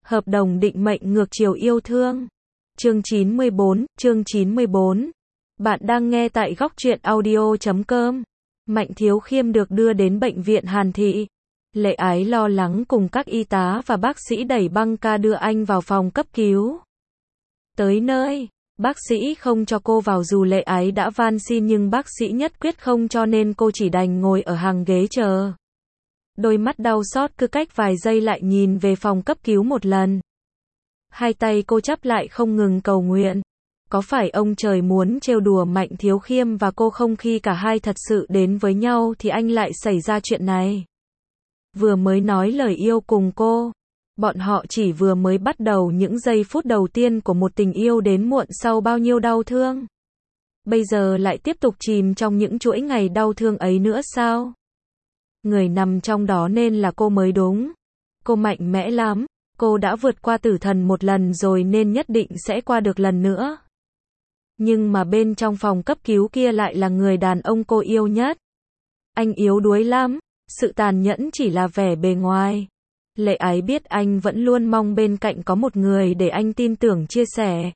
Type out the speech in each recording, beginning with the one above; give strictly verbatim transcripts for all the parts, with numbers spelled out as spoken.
Hợp đồng định mệnh ngược chiều yêu thương. Chương chín mươi bốn, chương chín mươi bốn. Bạn đang nghe tại góc truyện audio chấm com. Mạnh Thiếu Khiêm được đưa đến bệnh viện Hàn Thị. Lệ Ái lo lắng cùng các y tá và bác sĩ đẩy băng ca đưa anh vào phòng cấp cứu. Tới nơi, bác sĩ không cho cô vào dù Lệ Ái đã van xin nhưng bác sĩ nhất quyết không cho nên cô chỉ đành ngồi ở hàng ghế chờ. Đôi mắt đau xót cứ cách vài giây lại nhìn về phòng cấp cứu một lần. Hai tay cô chắp lại không ngừng cầu nguyện. Có phải ông trời muốn trêu đùa Mạnh Thiếu Khiêm và cô không khi cả hai thật sự đến với nhau thì anh lại xảy ra chuyện này. Vừa mới nói lời yêu cùng cô. Bọn họ chỉ vừa mới bắt đầu những giây phút đầu tiên của một tình yêu đến muộn sau bao nhiêu đau thương. Bây giờ lại tiếp tục chìm trong những chuỗi ngày đau thương ấy nữa sao? Người nằm trong đó nên là cô mới đúng. Cô mạnh mẽ lắm. Cô đã vượt qua tử thần một lần rồi nên nhất định sẽ qua được lần nữa. Nhưng mà bên trong phòng cấp cứu kia lại là người đàn ông cô yêu nhất. Anh yếu đuối lắm. Sự tàn nhẫn chỉ là vẻ bề ngoài. Lệ Ái biết anh vẫn luôn mong bên cạnh có một người để anh tin tưởng chia sẻ.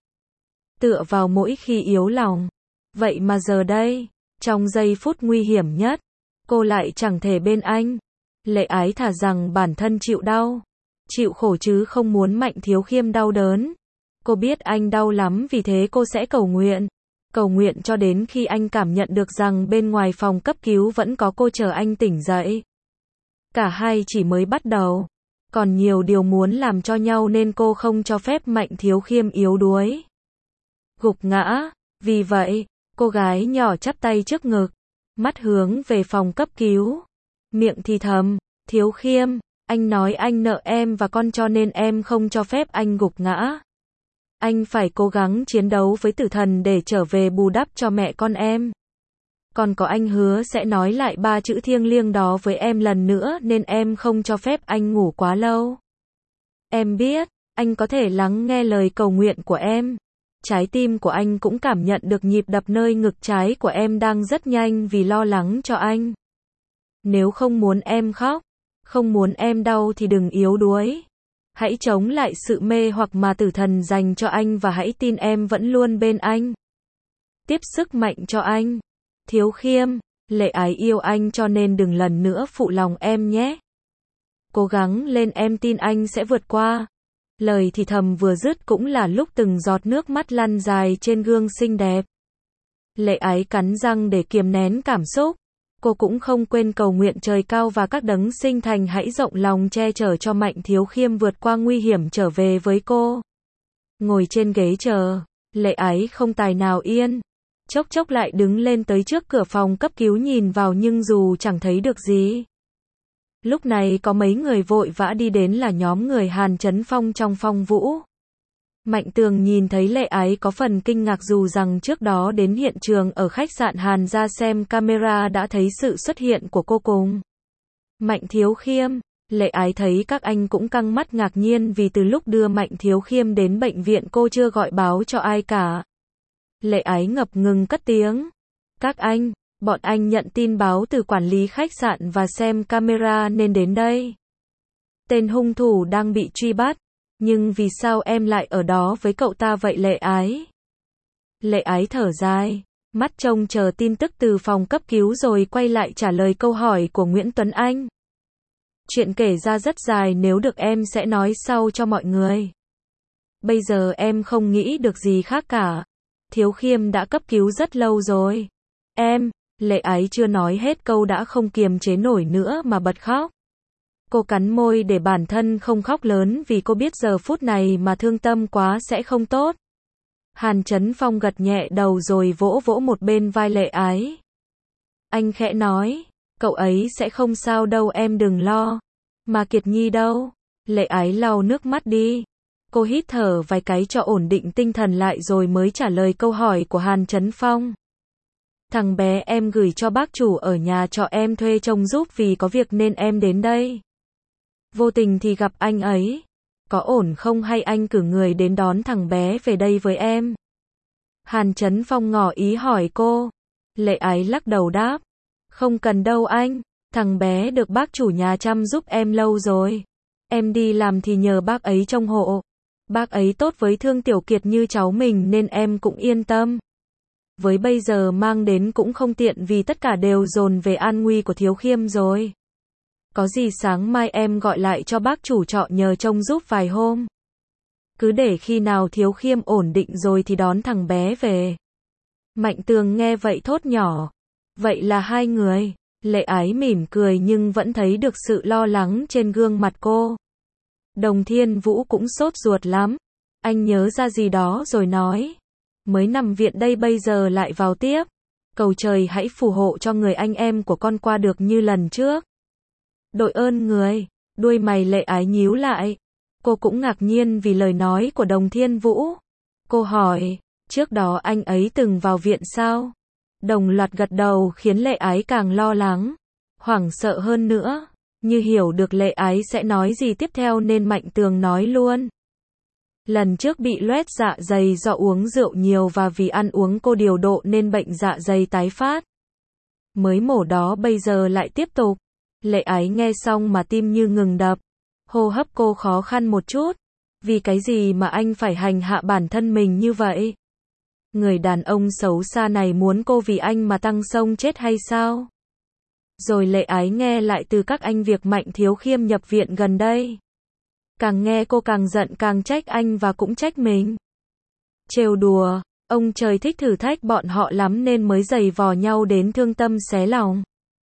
Tựa vào mỗi khi yếu lòng. Vậy mà giờ đây, trong giây phút nguy hiểm nhất, cô lại chẳng thể bên anh. Lệ Ái thà rằng bản thân chịu đau, chịu khổ chứ không muốn Mạnh Thiếu Khiêm đau đớn. Cô biết anh đau lắm vì thế cô sẽ cầu nguyện. Cầu nguyện cho đến khi anh cảm nhận được rằng bên ngoài phòng cấp cứu vẫn có cô chờ anh tỉnh dậy. Cả hai chỉ mới bắt đầu. Còn nhiều điều muốn làm cho nhau nên cô không cho phép Mạnh Thiếu Khiêm yếu đuối. Gục ngã. Vì vậy, cô gái nhỏ chắp tay trước ngực. Mắt hướng về phòng cấp cứu. Miệng thì thầm. Thiếu Khiêm, anh nói anh nợ em và con cho nên em không cho phép anh gục ngã. Anh phải cố gắng chiến đấu với tử thần để trở về bù đắp cho mẹ con em. Còn có anh hứa sẽ nói lại ba chữ thiêng liêng đó với em lần nữa nên em không cho phép anh ngủ quá lâu. Em biết, anh có thể lắng nghe lời cầu nguyện của em. Trái tim của anh cũng cảm nhận được nhịp đập nơi ngực trái của em đang rất nhanh vì lo lắng cho anh. Nếu không muốn em khóc, không muốn em đau thì đừng yếu đuối. Hãy chống lại sự mê hoặc mà tử thần dành cho anh và hãy tin em vẫn luôn bên anh. Tiếp sức mạnh cho anh. Thiếu Khiêm, Lệ Ái yêu anh cho nên đừng lần nữa phụ lòng em nhé. Cố gắng lên, em tin anh sẽ vượt qua. Lời thì thầm vừa dứt cũng là lúc từng giọt nước mắt lăn dài trên gương xinh đẹp. Lệ Ái cắn răng để kiềm nén cảm xúc. Cô cũng không quên cầu nguyện trời cao và các đấng sinh thành hãy rộng lòng che chở cho Mạnh Thiếu Khiêm vượt qua nguy hiểm trở về với cô. Ngồi trên ghế chờ, Lệ Ái không tài nào yên. Chốc chốc lại đứng lên tới trước cửa phòng cấp cứu nhìn vào nhưng dù chẳng thấy được gì. Lúc này có mấy người vội vã đi đến là nhóm người Hàn Chấn Phong trong Phong Vũ. Mạnh Tường nhìn thấy Lệ Ái có phần kinh ngạc dù rằng trước đó đến hiện trường ở khách sạn Hàn ra xem camera đã thấy sự xuất hiện của cô cùng Mạnh Thiếu Khiêm. Lệ Ái thấy các anh cũng căng mắt ngạc nhiên vì từ lúc đưa Mạnh Thiếu Khiêm đến bệnh viện cô chưa gọi báo cho ai cả. Lệ Ái ngập ngừng cất tiếng. Các anh, bọn anh nhận tin báo từ quản lý khách sạn và xem camera nên đến đây. Tên hung thủ đang bị truy bắt. Nhưng vì sao em lại ở đó với cậu ta vậy Lệ Ái? Lệ Ái thở dài, mắt trông chờ tin tức từ phòng cấp cứu rồi quay lại trả lời câu hỏi của Nguyễn Tuấn Anh. Chuyện kể ra rất dài, nếu được em sẽ nói sau cho mọi người. Bây giờ em không nghĩ được gì khác cả. Thiếu Khiêm đã cấp cứu rất lâu rồi. Em, Lệ Ái chưa nói hết câu đã không kiềm chế nổi nữa mà bật khóc. Cô cắn môi để bản thân không khóc lớn vì cô biết giờ phút này mà thương tâm quá sẽ không tốt. Hàn Chấn Phong gật nhẹ đầu rồi vỗ vỗ một bên vai Lệ Ái. Anh khẽ nói, cậu ấy sẽ không sao đâu em đừng lo. Mà Kiệt Nhi đâu? Lệ Ái lau nước mắt đi. Cô hít thở vài cái cho ổn định tinh thần lại rồi mới trả lời câu hỏi của Hàn Chấn Phong. Thằng bé em gửi cho bác chủ ở nhà trọ em thuê trông giúp vì có việc nên em đến đây. Vô tình thì gặp anh ấy. Có ổn không hay anh cử người đến đón thằng bé về đây với em? Hàn Chấn Phong ngỏ ý hỏi cô. Lệ Ái lắc đầu đáp. Không cần đâu anh. Thằng bé được bác chủ nhà chăm giúp em lâu rồi. Em đi làm thì nhờ bác ấy trông hộ. Bác ấy tốt với Thương Tiểu Kiệt như cháu mình nên em cũng yên tâm. Với bây giờ mang đến cũng không tiện vì tất cả đều dồn về an nguy của Thiếu Khiêm rồi. Có gì sáng mai em gọi lại cho bác chủ trọ nhờ trông giúp vài hôm. Cứ để khi nào Thiếu Khiêm ổn định rồi thì đón thằng bé về. Mạnh Tường nghe vậy thốt nhỏ. Vậy là hai người. Lệ Ái mỉm cười nhưng vẫn thấy được sự lo lắng trên gương mặt cô. Đồng Thiên Vũ cũng sốt ruột lắm. Anh nhớ ra gì đó rồi nói. Mới nằm viện đây bây giờ lại vào tiếp. Cầu trời hãy phù hộ cho người anh em của con qua được như lần trước. Đội ơn người. Đuôi mày Lệ Ái nhíu lại. Cô cũng ngạc nhiên vì lời nói của Đồng Thiên Vũ. Cô hỏi, trước đó anh ấy từng vào viện sao? Đồng loạt gật đầu khiến Lệ Ái càng lo lắng, hoảng sợ hơn nữa. Như hiểu được Lệ Ái sẽ nói gì tiếp theo nên Mạnh Tường nói luôn. Lần trước bị loét dạ dày do uống rượu nhiều và vì ăn uống cô điều độ nên bệnh dạ dày tái phát. Mới mổ đó bây giờ lại tiếp tục. Lệ Ái nghe xong mà tim như ngừng đập. Hô hấp cô khó khăn một chút. Vì cái gì mà anh phải hành hạ bản thân mình như vậy? Người đàn ông xấu xa này muốn cô vì anh mà tăng xông chết hay sao? Rồi Lệ Ái nghe lại từ các anh việc Mạnh Thiếu Khiêm nhập viện gần đây. Càng nghe cô càng giận càng trách anh và cũng trách mình. Trêu đùa, ông trời thích thử thách bọn họ lắm nên mới giày vò nhau đến thương tâm xé lòng.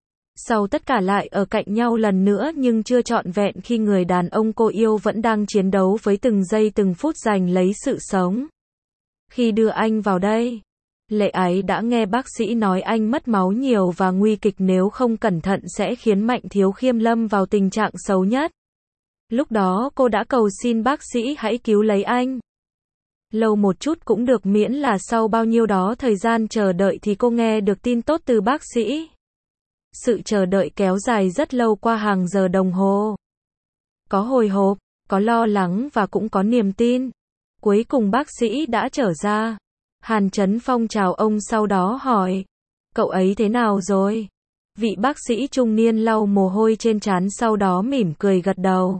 Sau tất cả lại ở cạnh nhau lần nữa nhưng chưa trọn vẹn khi người đàn ông cô yêu vẫn đang chiến đấu với từng giây từng phút giành lấy sự sống. Khi đưa anh vào đây, Lệ Ái đã nghe bác sĩ nói anh mất máu nhiều và nguy kịch, nếu không cẩn thận sẽ khiến Mạnh Thiếu Khiêm lâm vào tình trạng xấu nhất. Lúc đó cô đã cầu xin bác sĩ hãy cứu lấy anh. Lâu một chút cũng được, miễn là sau bao nhiêu đó thời gian chờ đợi thì cô nghe được tin tốt từ bác sĩ. Sự chờ đợi kéo dài rất lâu qua hàng giờ đồng hồ. Có hồi hộp, có lo lắng và cũng có niềm tin. Cuối cùng bác sĩ đã trở ra. Hàn Chấn Phong chào ông sau đó hỏi. Cậu ấy thế nào rồi? Vị bác sĩ trung niên lau mồ hôi trên trán sau đó mỉm cười gật đầu.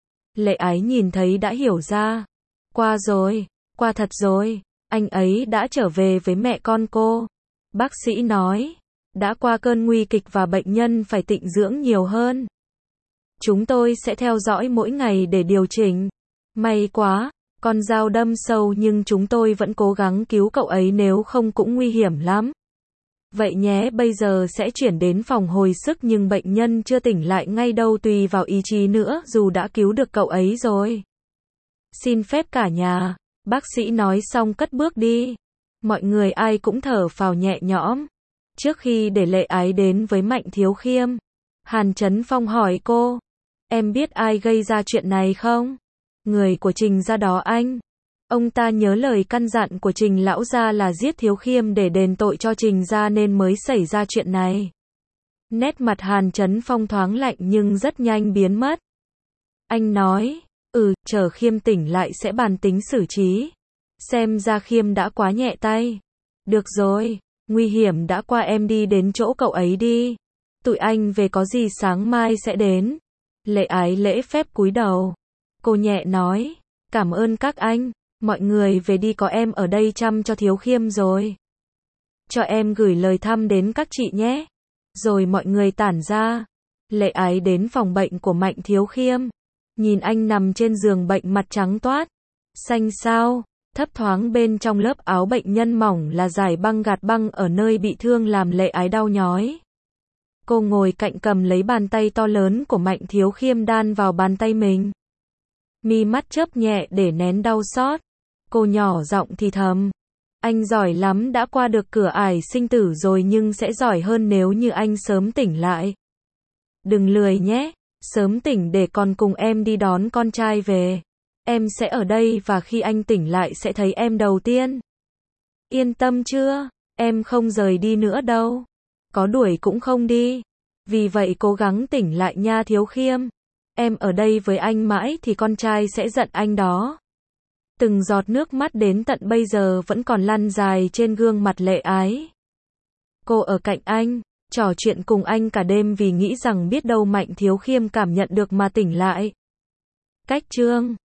Lệ Ái nhìn thấy đã hiểu ra. Qua rồi, qua thật rồi. Anh ấy đã trở về với mẹ con cô. Bác sĩ nói. Đã qua cơn nguy kịch và bệnh nhân phải tịnh dưỡng nhiều hơn. Chúng tôi sẽ theo dõi mỗi ngày để điều chỉnh. May quá, con dao đâm sâu nhưng chúng tôi vẫn cố gắng cứu cậu ấy, nếu không cũng nguy hiểm lắm. Vậy nhé, bây giờ sẽ chuyển đến phòng hồi sức nhưng bệnh nhân chưa tỉnh lại ngay đâu, tùy vào ý chí nữa, dù đã cứu được cậu ấy rồi. Xin phép cả nhà, bác sĩ nói xong cất bước đi. Mọi người ai cũng thở phào nhẹ nhõm. Trước khi để Lệ Ái đến với Mạnh Thiếu Khiêm, Hàn Chấn Phong hỏi cô, em biết ai gây ra chuyện này không? Người của Trình gia đó anh. Ông ta nhớ lời căn dặn của Trình lão gia là giết Thiếu Khiêm để đền tội cho Trình gia nên mới xảy ra chuyện này. Nét mặt Hàn Chấn Phong thoáng lạnh nhưng rất nhanh biến mất. Anh nói, ừ, chờ Khiêm tỉnh lại sẽ bàn tính xử trí. Xem ra Khiêm đã quá nhẹ tay. Được rồi. Nguy hiểm đã qua, em đi đến chỗ cậu ấy đi. Tụi anh về có gì sáng mai sẽ đến. Lệ Ái lễ phép cúi đầu. Cô nhẹ nói, cảm ơn các anh. Mọi người về đi, có em ở đây chăm cho Thiếu Khiêm rồi. Cho em gửi lời thăm đến các chị nhé. Rồi mọi người tản ra. Lệ Ái đến phòng bệnh của Mạnh Thiếu Khiêm. Nhìn anh nằm trên giường bệnh mặt trắng toát. Xanh xao. Thấp thoáng bên trong lớp áo bệnh nhân mỏng là dải băng gạt băng ở nơi bị thương làm Lệ Ái đau nhói. Cô ngồi cạnh cầm lấy bàn tay to lớn của Mạnh Thiếu Khiêm đan vào bàn tay mình. Mi mắt chớp nhẹ để nén đau xót. Cô nhỏ giọng thì thầm. Anh giỏi lắm, đã qua được cửa ải sinh tử rồi nhưng sẽ giỏi hơn nếu như anh sớm tỉnh lại. Đừng lười nhé, sớm tỉnh để còn cùng em đi đón con trai về. Em sẽ ở đây và khi anh tỉnh lại sẽ thấy em đầu tiên. Yên tâm chưa? Em không rời đi nữa đâu. Có đuổi cũng không đi. Vì vậy cố gắng tỉnh lại nha Thiếu Khiêm. Em ở đây với anh mãi thì con trai sẽ giận anh đó. Từng giọt nước mắt đến tận bây giờ vẫn còn lăn dài trên gương mặt Lệ Ái. Cô ở cạnh anh, trò chuyện cùng anh cả đêm vì nghĩ rằng biết đâu Mạnh Thiếu Khiêm cảm nhận được mà tỉnh lại. Cách chương